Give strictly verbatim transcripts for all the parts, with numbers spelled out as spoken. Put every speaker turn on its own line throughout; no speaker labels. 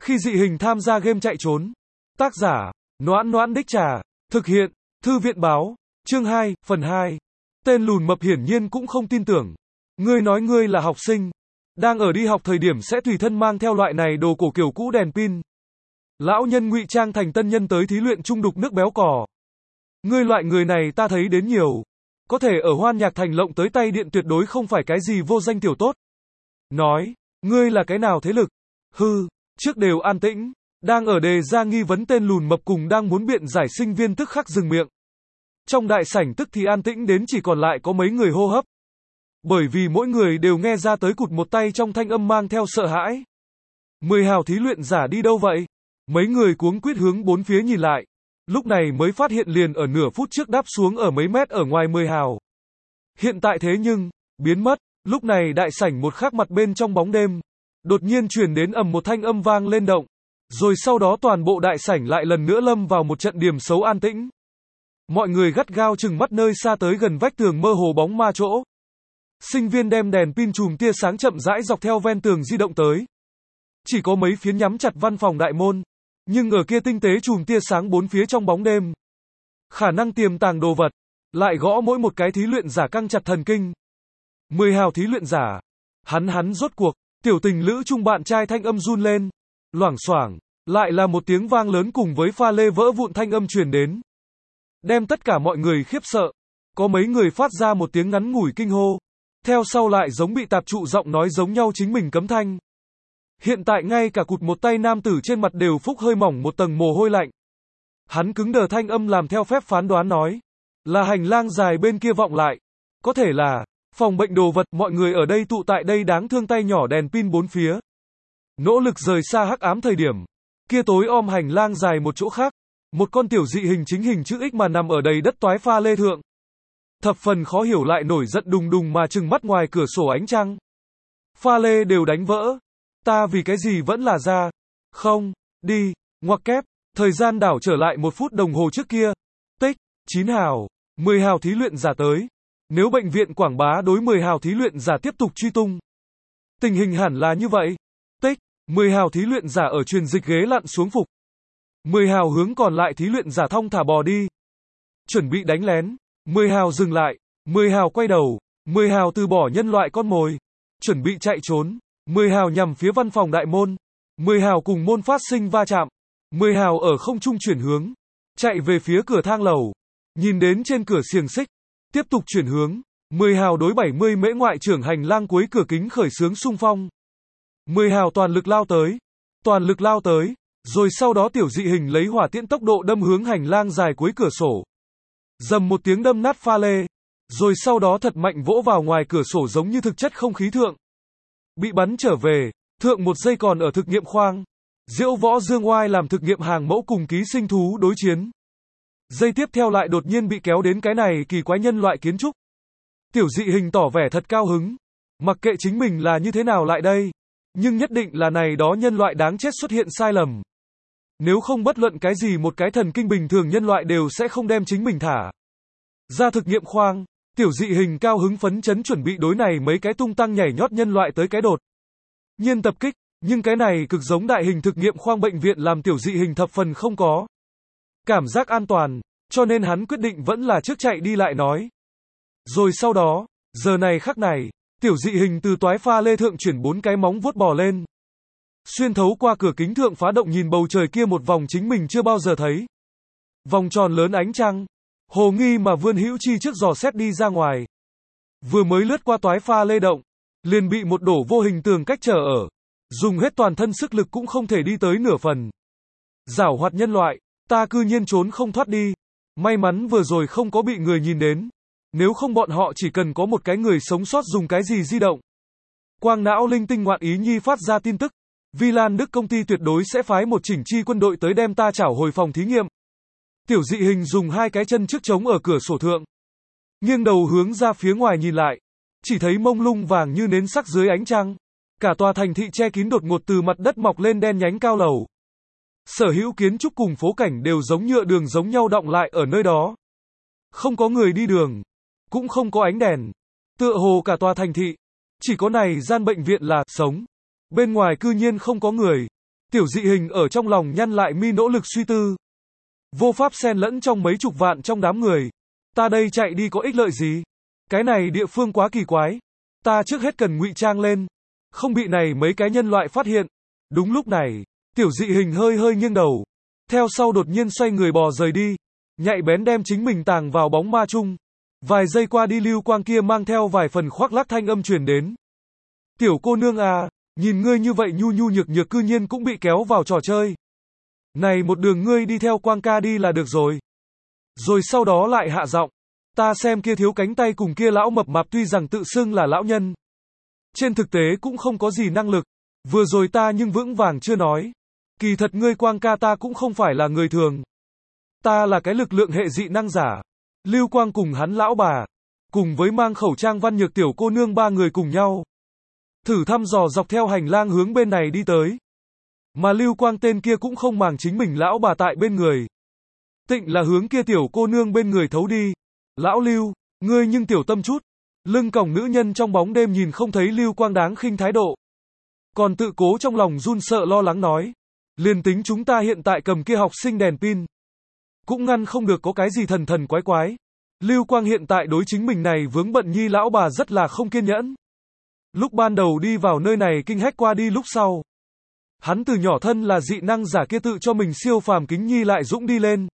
Khi dị hình tham gia game chạy trốn. Tác giả, Noãn Noãn Đích Trà. Thực hiện, Thư viện báo. Chương hai, phần hai. Tên lùn mập hiển nhiên cũng không tin tưởng. Ngươi nói ngươi là học sinh. Đang ở đi học thời điểm sẽ tùy thân mang theo loại này đồ cổ kiểu cũ đèn pin. Lão nhân ngụy trang thành tân nhân tới thí luyện trung đục nước béo cò. Ngươi loại người này ta thấy đến nhiều. Có thể ở Hoan Nhạc Thành lộng tới tay điện tuyệt đối không phải cái gì vô danh tiểu tốt. Nói, ngươi là cái nào thế lực? Hư, trước đều an tĩnh. Đang ở đề ra nghi vấn tên lùn mập cùng đang muốn biện giải sinh viên tức khắc dừng miệng. Trong đại sảnh tức thì an tĩnh đến chỉ còn lại có mấy người hô hấp. Bởi vì mỗi người đều nghe ra tới cụt một tay trong thanh âm mang theo sợ hãi. Mười hào thí luyện giả đi đâu vậy? Mấy người cuống quýt hướng bốn phía nhìn lại. Lúc này mới phát hiện liền ở nửa phút trước đáp xuống ở mấy mét ở ngoài mười hào. Hiện tại thế nhưng, biến mất. Lúc này đại sảnh một khắc mặt bên trong bóng đêm. Đột nhiên truyền đến ầm một thanh âm vang lên động. Rồi sau đó toàn bộ đại sảnh lại lần nữa lâm vào một trận điểm xấu an tĩnh. Mọi người gắt gao chừng mắt nơi xa tới gần vách tường mơ hồ bóng ma chỗ. Sinh viên đem đèn pin chùm tia sáng chậm rãi dọc theo ven tường di động tới. Chỉ có mấy phiến nhắm chặt văn phòng đại môn. Nhưng ở kia tinh tế chùm tia sáng bốn phía trong bóng đêm. Khả năng tiềm tàng đồ vật. Lại gõ mỗi một cái thí luyện giả căng chặt thần kinh. Mười hào thí luyện giả. Hắn hắn rốt cuộc. Tiểu tình lữ chung bạn trai thanh âm run lên. Loảng xoảng. Lại là một tiếng vang lớn cùng với pha lê vỡ vụn thanh âm truyền đến. Đem tất cả mọi người khiếp sợ. Có mấy người phát ra một tiếng ngắn ngủi kinh hô. Theo sau lại giống bị tạp trụ giọng nói giống nhau chính mình cấm thanh. Hiện tại ngay cả cụt một tay nam tử trên mặt đều phúc hơi mỏng một tầng mồ hôi lạnh. Hắn cứng đờ thanh âm làm theo phép phán đoán nói. Là hành lang dài bên kia vọng lại. Có thể là, phòng bệnh đồ vật, mọi người ở đây tụ tại đây đáng thương tay nhỏ đèn pin bốn phía. Nỗ lực rời xa hắc ám thời điểm. Kia tối om hành lang dài một chỗ khác. Một con tiểu dị hình chính hình chữ X mà nằm ở đầy đất toái pha lê thượng. Thập phần khó hiểu lại nổi giận đùng đùng mà trừng mắt ngoài cửa sổ ánh trăng. Pha lê đều đánh vỡ. Ta vì cái gì vẫn là ra. Không, đi, ngoặc kép. Thời gian đảo trở lại một phút đồng hồ trước kia. Tích, chín hào, mười hào thí luyện giả tới. Nếu bệnh viện quảng bá đối mười hào thí luyện giả tiếp tục truy tung. Tình hình hẳn là như vậy. Tích, mười hào thí luyện giả ở truyền dịch ghế lặn xuống phục. mười hào hướng còn lại thí luyện giả thong thả bò đi. Chuẩn bị đánh lén. mười hào dừng lại. mười hào quay đầu. mười hào từ bỏ nhân loại con mồi. Chuẩn bị chạy trốn. mười hào nhằm phía văn phòng đại môn. mười hào cùng môn phát sinh va chạm. mười hào ở không trung chuyển hướng. Chạy về phía cửa thang lầu. Nhìn đến trên cửa xiềng xích. Tiếp tục chuyển hướng. mười hào đối bảy mươi mễ ngoại trưởng hành lang cuối cửa kính khởi xướng xung phong. mười hào toàn lực lao tới. Toàn lực lao tới. Rồi sau đó tiểu dị hình lấy hỏa tiễn tốc độ đâm hướng hành lang dài cuối cửa sổ. Dầm một tiếng đâm nát pha lê. Rồi sau đó thật mạnh vỗ vào ngoài cửa sổ giống như thực chất không khí thượng. Bị bắn trở về. Thượng một giây còn ở thực nghiệm khoang. Diễu Võ Dương Oai làm thực nghiệm hàng mẫu cùng ký sinh thú đối chiến. Giây tiếp theo lại đột nhiên bị kéo đến cái này kỳ quái nhân loại kiến trúc. Tiểu dị hình tỏ vẻ thật cao hứng. Mặc kệ chính mình là như thế nào lại đây. Nhưng nhất định là này đó nhân loại đáng chết xuất hiện sai lầm. Nếu không bất luận cái gì một cái thần kinh bình thường nhân loại đều sẽ không đem chính mình thả. Ra thực nghiệm khoang, tiểu dị hình cao hứng phấn chấn chuẩn bị đối này mấy cái tung tăng nhảy nhót nhân loại tới cái đột nhiên tập kích, nhưng cái này cực giống đại hình thực nghiệm khoang bệnh viện làm tiểu dị hình thập phần không có cảm giác an toàn, cho nên hắn quyết định vẫn là trước chạy đi lại nói. Rồi sau đó, giờ này khắc này, tiểu dị hình từ toái pha lê thượng chuyển bốn cái móng vuốt bò lên. Xuyên thấu qua cửa kính thượng phá động nhìn bầu trời kia một vòng chính mình chưa bao giờ thấy. Vòng tròn lớn ánh trăng. Hồ nghi mà vươn hữu chi trước dò xét đi ra ngoài. Vừa mới lướt qua toái pha lê động. Liền bị một đổ vô hình tường cách trở ở. Dùng hết toàn thân sức lực cũng không thể đi tới nửa phần. Giảo hoạt nhân loại. Ta cư nhiên trốn không thoát đi. May mắn vừa rồi không có bị người nhìn đến. Nếu không bọn họ chỉ cần có một cái người sống sót dùng cái gì di động. Quang não linh tinh ngoạn ý nhi phát ra tin tức. Vi Lan Đức công ty tuyệt đối sẽ phái một chỉnh chi quân đội tới đem ta trảo hồi phòng thí nghiệm. Tiểu dị hình dùng hai cái chân trước trống ở cửa sổ thượng. Nghiêng đầu hướng ra phía ngoài nhìn lại. Chỉ thấy mông lung vàng như nến sắc dưới ánh trăng. Cả tòa thành thị che kín đột ngột từ mặt đất mọc lên đen nhánh cao lầu. Sở hữu kiến trúc cùng phố cảnh đều giống nhựa đường giống nhau đọng lại ở nơi đó. Không có người đi đường. Cũng không có ánh đèn. Tựa hồ cả tòa thành thị. Chỉ có này gian bệnh viện là sống. Bên ngoài cư nhiên không có người. Tiểu dị hình ở trong lòng nhăn lại mi nỗ lực suy tư. Vô pháp xen lẫn trong mấy chục vạn trong đám người. Ta đây chạy đi có ích lợi gì? Cái này địa phương quá kỳ quái. Ta trước hết cần ngụy trang lên. Không bị này mấy cái nhân loại phát hiện. Đúng lúc này, tiểu dị hình hơi hơi nghiêng đầu. Theo sau đột nhiên xoay người bò rời đi. Nhạy bén đem chính mình tàng vào bóng ma chung. Vài giây qua đi lưu quang kia mang theo vài phần khoác lác thanh âm truyền đến. Tiểu cô nương à, nhìn ngươi như vậy nhu nhu nhược nhược cư nhiên cũng bị kéo vào trò chơi. Này một đường ngươi đi theo quang ca đi là được rồi. Rồi sau đó lại hạ giọng. Ta xem kia thiếu cánh tay cùng kia lão mập mạp tuy rằng tự xưng là lão nhân. Trên thực tế cũng không có gì năng lực. Vừa rồi ta nhưng vững vàng chưa nói. Kỳ thật ngươi quang ca ta cũng không phải là người thường. Ta là cái lực lượng hệ dị năng giả. Lưu Quang cùng hắn lão bà. Cùng với mang khẩu trang văn nhược tiểu cô nương ba người cùng nhau. Thử thăm dò dọc theo hành lang hướng bên này đi tới. Mà Lưu Quang tên kia cũng không màng chính mình lão bà tại bên người. Tịnh là hướng kia tiểu cô nương bên người thấu đi. Lão Lưu, ngươi nhưng tiểu tâm chút. Lưng còng nữ nhân trong bóng đêm nhìn không thấy Lưu Quang đáng khinh thái độ. Còn tự cố trong lòng run sợ lo lắng nói. Liền tính chúng ta hiện tại cầm kia học sinh đèn pin. Cũng ngăn không được có cái gì thần thần quái quái. Lưu Quang hiện tại đối chính mình này vướng bận nhi lão bà rất là không kiên nhẫn. Lúc ban đầu đi vào nơi này kinh hách qua đi lúc sau. Hắn từ nhỏ thân là dị năng giả kia tự cho mình siêu phàm kính nhi lại dũng đi lên.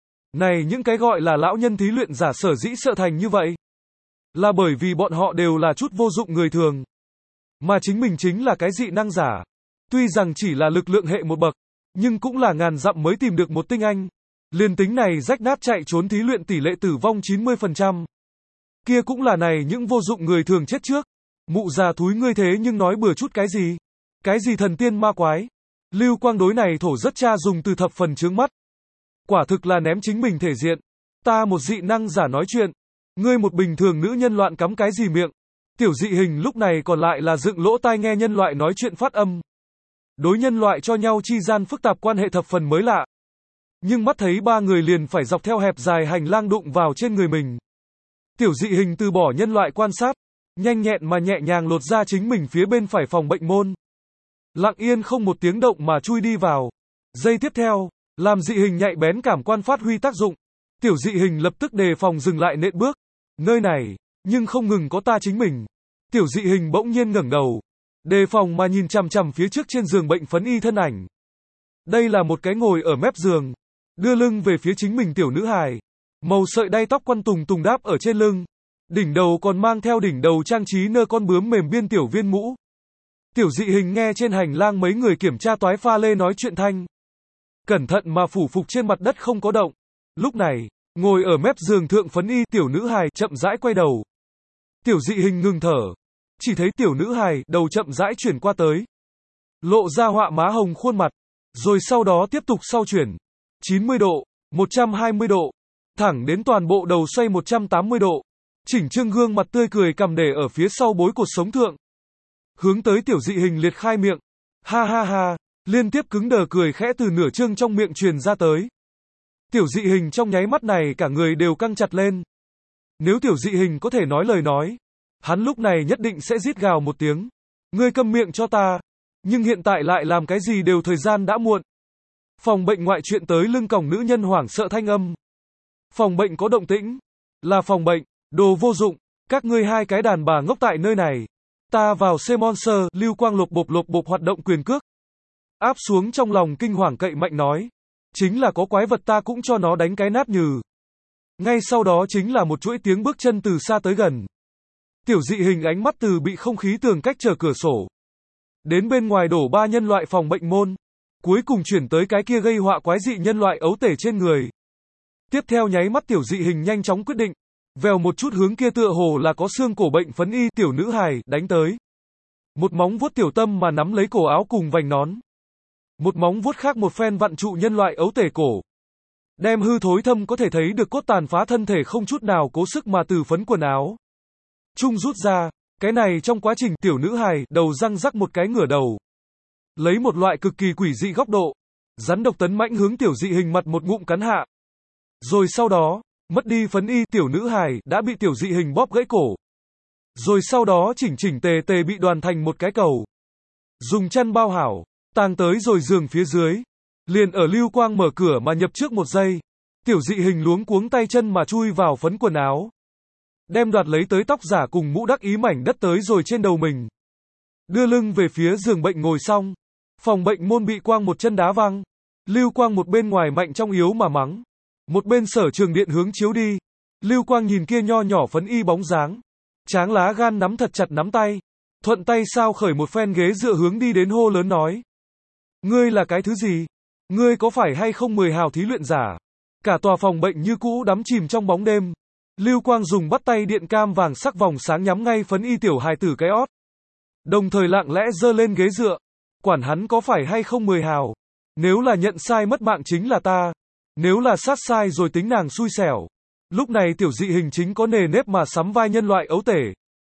Này những cái gọi là lão nhân thí luyện giả sở dĩ sợ thành như vậy. Là bởi vì bọn họ đều là chút vô dụng người thường. Mà chính mình chính là cái dị năng giả. Tuy rằng chỉ là lực lượng hệ một bậc. Nhưng cũng là ngàn dặm mới tìm được một tinh anh. Liên tính này rách nát chạy trốn thí luyện tỷ lệ tử vong chín mươi phần trăm. Kia cũng là này những vô dụng người thường chết trước. Mụ già thúi ngươi thế nhưng nói bừa chút cái gì? Cái gì thần tiên ma quái? Lưu Quang đối này thổ rất cha dùng từ thập phần chướng mắt. Quả thực là ném chính mình thể diện. Ta một dị năng giả nói chuyện. Ngươi một bình thường nữ nhân loạn cắm cái gì miệng? Tiểu dị hình lúc này còn lại là dựng lỗ tai nghe nhân loại nói chuyện phát âm. Đối nhân loại cho nhau chi gian phức tạp quan hệ thập phần mới lạ. Nhưng mắt thấy ba người liền phải dọc theo hẹp dài hành lang đụng vào trên người mình. Tiểu dị hình từ bỏ nhân loại quan sát. Nhanh nhẹn mà nhẹ nhàng lột ra chính mình phía bên phải phòng bệnh môn. Lặng yên không một tiếng động mà chui đi vào. Giây tiếp theo, làm dị hình nhạy bén cảm quan phát huy tác dụng. Tiểu dị hình lập tức đề phòng dừng lại nện bước. Nơi này, nhưng không ngừng có ta chính mình. Tiểu dị hình bỗng nhiên ngẩng đầu. Đề phòng mà nhìn chằm chằm phía trước trên giường bệnh phấn y thân ảnh. Đây là một cái ngồi ở mép giường. Đưa lưng về phía chính mình tiểu nữ hài. Màu sợi đay tóc quăn tùng tùng đáp ở trên lưng. Đỉnh đầu còn mang theo đỉnh đầu trang trí nơ con bướm mềm biên tiểu viên mũ. Tiểu dị hình nghe trên hành lang mấy người kiểm tra toái pha lê nói chuyện thanh. Cẩn thận mà phủ phục trên mặt đất không có động. Lúc này, ngồi ở mép giường thượng phấn y tiểu nữ hài chậm rãi quay đầu. Tiểu dị hình ngừng thở. Chỉ thấy tiểu nữ hài đầu chậm rãi chuyển qua tới. Lộ ra họa má hồng khuôn mặt. Rồi sau đó tiếp tục sau chuyển. chín mươi độ, một trăm hai mươi độ. Thẳng đến toàn bộ đầu xoay một trăm tám mươi độ. Chỉnh trương gương mặt tươi cười cầm để ở phía sau bối cột sống thượng. Hướng tới tiểu dị hình liệt khai miệng. Ha ha ha, liên tiếp cứng đờ cười khẽ từ nửa trương trong miệng truyền ra tới. Tiểu dị hình trong nháy mắt này cả người đều căng chặt lên. Nếu tiểu dị hình có thể nói lời nói, hắn lúc này nhất định sẽ rít gào một tiếng. Ngươi câm miệng cho ta. Nhưng hiện tại lại làm cái gì đều thời gian đã muộn. Phòng bệnh ngoại chuyện tới lưng còng nữ nhân hoảng sợ thanh âm. Phòng bệnh có động tĩnh. Là phòng bệnh. Đồ vô dụng, các ngươi hai cái đàn bà ngốc tại nơi này. Ta vào xe monster, Lưu Quang lục bộp lục bộp hoạt động quyền cước. Áp xuống trong lòng kinh hoàng cậy mạnh nói. Chính là có quái vật ta cũng cho nó đánh cái nát nhừ. Ngay sau đó chính là một chuỗi tiếng bước chân từ xa tới gần. Tiểu dị hình ánh mắt từ bị không khí tường cách trở cửa sổ. Đến bên ngoài đổ ba nhân loại phòng bệnh môn. Cuối cùng chuyển tới cái kia gây họa quái dị nhân loại ấu tể trên người. Tiếp theo nháy mắt tiểu dị hình nhanh chóng quyết định. Vèo một chút hướng kia tựa hồ là có xương cổ bệnh phấn y tiểu nữ hài đánh tới. Một móng vuốt tiểu tâm mà nắm lấy cổ áo cùng vành nón. Một móng vuốt khác một phen vặn trụ nhân loại ấu tể cổ. Đem hư thối thâm có thể thấy được cốt tàn phá thân thể không chút nào cố sức mà từ phấn quần áo. Trung rút ra, cái này trong quá trình tiểu nữ hài đầu răng rắc một cái ngửa đầu. Lấy một loại cực kỳ quỷ dị góc độ. Rắn độc tấn mãnh hướng tiểu dị hình mặt một ngụm cắn hạ. Rồi sau đó, mất đi phấn y tiểu nữ hài đã bị tiểu dị hình bóp gãy cổ. Rồi sau đó chỉnh chỉnh tề tề bị đoàn thành một cái cầu. Dùng chân bao hảo. Tang tới rồi giường phía dưới. Liền ở Lưu Quang mở cửa mà nhập trước một giây. Tiểu dị hình luống cuống tay chân mà chui vào phấn quần áo. Đem đoạt lấy tới tóc giả cùng mũ đắc ý mảnh đất tới rồi trên đầu mình. Đưa lưng về phía giường bệnh ngồi xong. Phòng bệnh môn bị Quang một chân đá văng. Lưu Quang một bên ngoài mạnh trong yếu mà mắng. Một bên Sở Trường Điện hướng chiếu đi. Lưu Quang nhìn kia nho nhỏ phấn y bóng dáng. Tráng lá gan nắm thật chặt nắm tay. Thuận tay sao khởi một phen ghế dựa hướng đi đến hô lớn nói. Ngươi là cái thứ gì? Ngươi có phải hay không mười hào thí luyện giả? Cả tòa phòng bệnh như cũ đắm chìm trong bóng đêm. Lưu Quang dùng bắt tay điện cam vàng sắc vòng sáng nhắm ngay phấn y tiểu hài tử cái ót. Đồng thời lặng lẽ giơ lên ghế dựa. Quản hắn có phải hay không mười hào. Nếu là nhận sai mất mạng chính là ta. Nếu là sát sai rồi tính nàng xui xẻo. Lúc này tiểu dị hình chính có nề nếp mà sắm vai nhân loại ấu tể.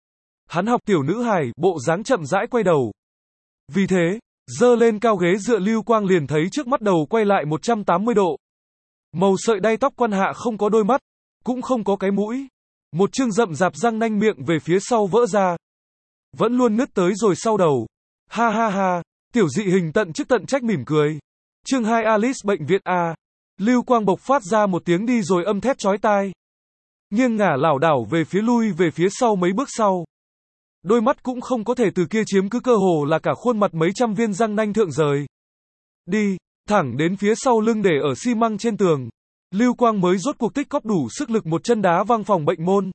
Hắn học tiểu nữ hài, bộ dáng chậm rãi quay đầu. Vì thế, giơ lên cao ghế dựa Lưu Quang liền thấy trước mắt đầu quay lại một trăm tám mươi độ. Màu sợi đay tóc quan hạ không có đôi mắt, cũng không có cái mũi. Một chương rậm rạp răng nanh miệng về phía sau vỡ ra. Vẫn luôn nứt tới rồi sau đầu. Ha ha ha, tiểu dị hình tận chức tận trách mỉm cười. Chương hai Alice bệnh viện A. Lưu Quang bộc phát ra một tiếng đi rồi âm thét chói tai. Nghiêng ngả lảo đảo về phía lui về phía sau mấy bước sau. Đôi mắt cũng không có thể từ kia chiếm cứ cơ hồ là cả khuôn mặt mấy trăm viên răng nanh thượng rời. Đi, thẳng đến phía sau lưng để ở xi măng trên tường. Lưu Quang mới rốt cuộc tích cóp đủ sức lực một chân đá văng phòng bệnh môn.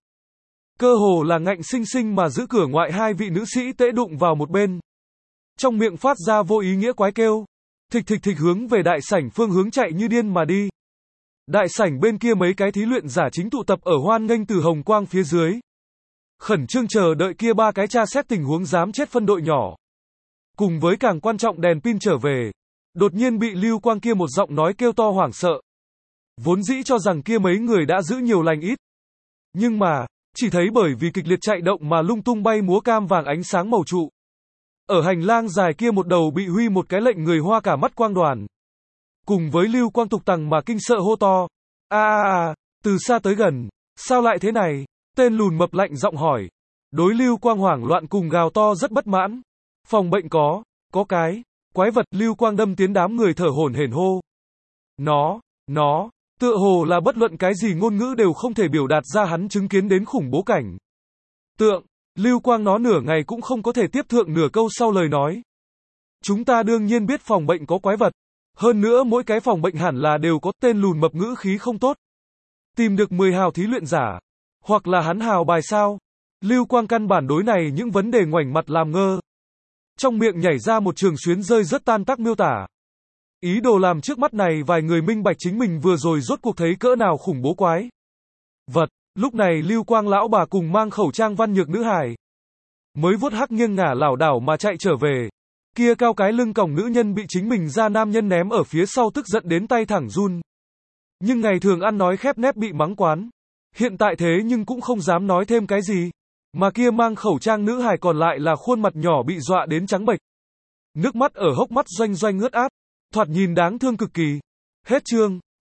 Cơ hồ là ngạnh sinh sinh mà giữ cửa ngoại hai vị nữ sĩ tễ đụng vào một bên. Trong miệng phát ra vô ý nghĩa quái kêu. Thịch thịch thịch hướng về đại sảnh phương hướng chạy như điên mà đi. Đại sảnh bên kia mấy cái thí luyện giả chính tụ tập ở hoan nghênh từ hồng quang phía dưới. Khẩn trương chờ đợi kia ba cái tra xét tình huống dám chết phân đội nhỏ. Cùng với càng quan trọng đèn pin trở về. Đột nhiên bị Lưu Quang kia một giọng nói kêu to hoảng sợ. Vốn dĩ cho rằng kia mấy người đã giữ nhiều lành ít. Nhưng mà, chỉ thấy bởi vì kịch liệt chạy động mà lung tung bay múa cam vàng ánh sáng màu trụ. Ở hành lang dài kia một đầu bị huy một cái lệnh người hoa cả mắt quang đoàn. Cùng với Lưu Quang tục tằng mà kinh sợ hô to. A a a, từ xa tới gần, sao lại thế này? Tên lùn mập lạnh giọng hỏi. Đối Lưu Quang hoảng loạn cùng gào to rất bất mãn. Phòng bệnh có, có cái, quái vật. Lưu Quang đâm tiến đám người thở hổn hển hô. Nó, nó, tựa hồ là bất luận cái gì ngôn ngữ đều không thể biểu đạt ra hắn chứng kiến đến khủng bố cảnh. Tượng, Lưu Quang nó nửa ngày cũng không có thể tiếp thượng nửa câu sau lời nói. Chúng ta đương nhiên biết phòng bệnh có quái vật. Hơn nữa mỗi cái phòng bệnh hẳn là đều có. Tên lùn mập ngữ khí không tốt. Tìm được mười hào thí luyện giả. Hoặc là hắn hào bài sao? Lưu Quang căn bản đối này những vấn đề ngoảnh mặt làm ngơ. Trong miệng nhảy ra một trường xuyến rơi rất tan tác miêu tả. Ý đồ làm trước mắt này vài người minh bạch chính mình vừa rồi rốt cuộc thấy cỡ nào khủng bố quái vật. Lúc này Lưu Quang lão bà cùng mang khẩu trang văn nhược nữ hài. Mới vuốt hắc nghiêng ngả lảo đảo mà chạy trở về. Kia cao cái lưng còng nữ nhân bị chính mình ra nam nhân ném ở phía sau tức giận đến tay thẳng run. Nhưng ngày thường ăn nói khép nép bị mắng quán. Hiện tại thế nhưng cũng không dám nói thêm cái gì. Mà kia mang khẩu trang nữ hài còn lại là khuôn mặt nhỏ bị dọa đến trắng bệch. Nước mắt ở hốc mắt doanh doanh ướt át. Thoạt nhìn đáng thương cực kỳ. Hết chương.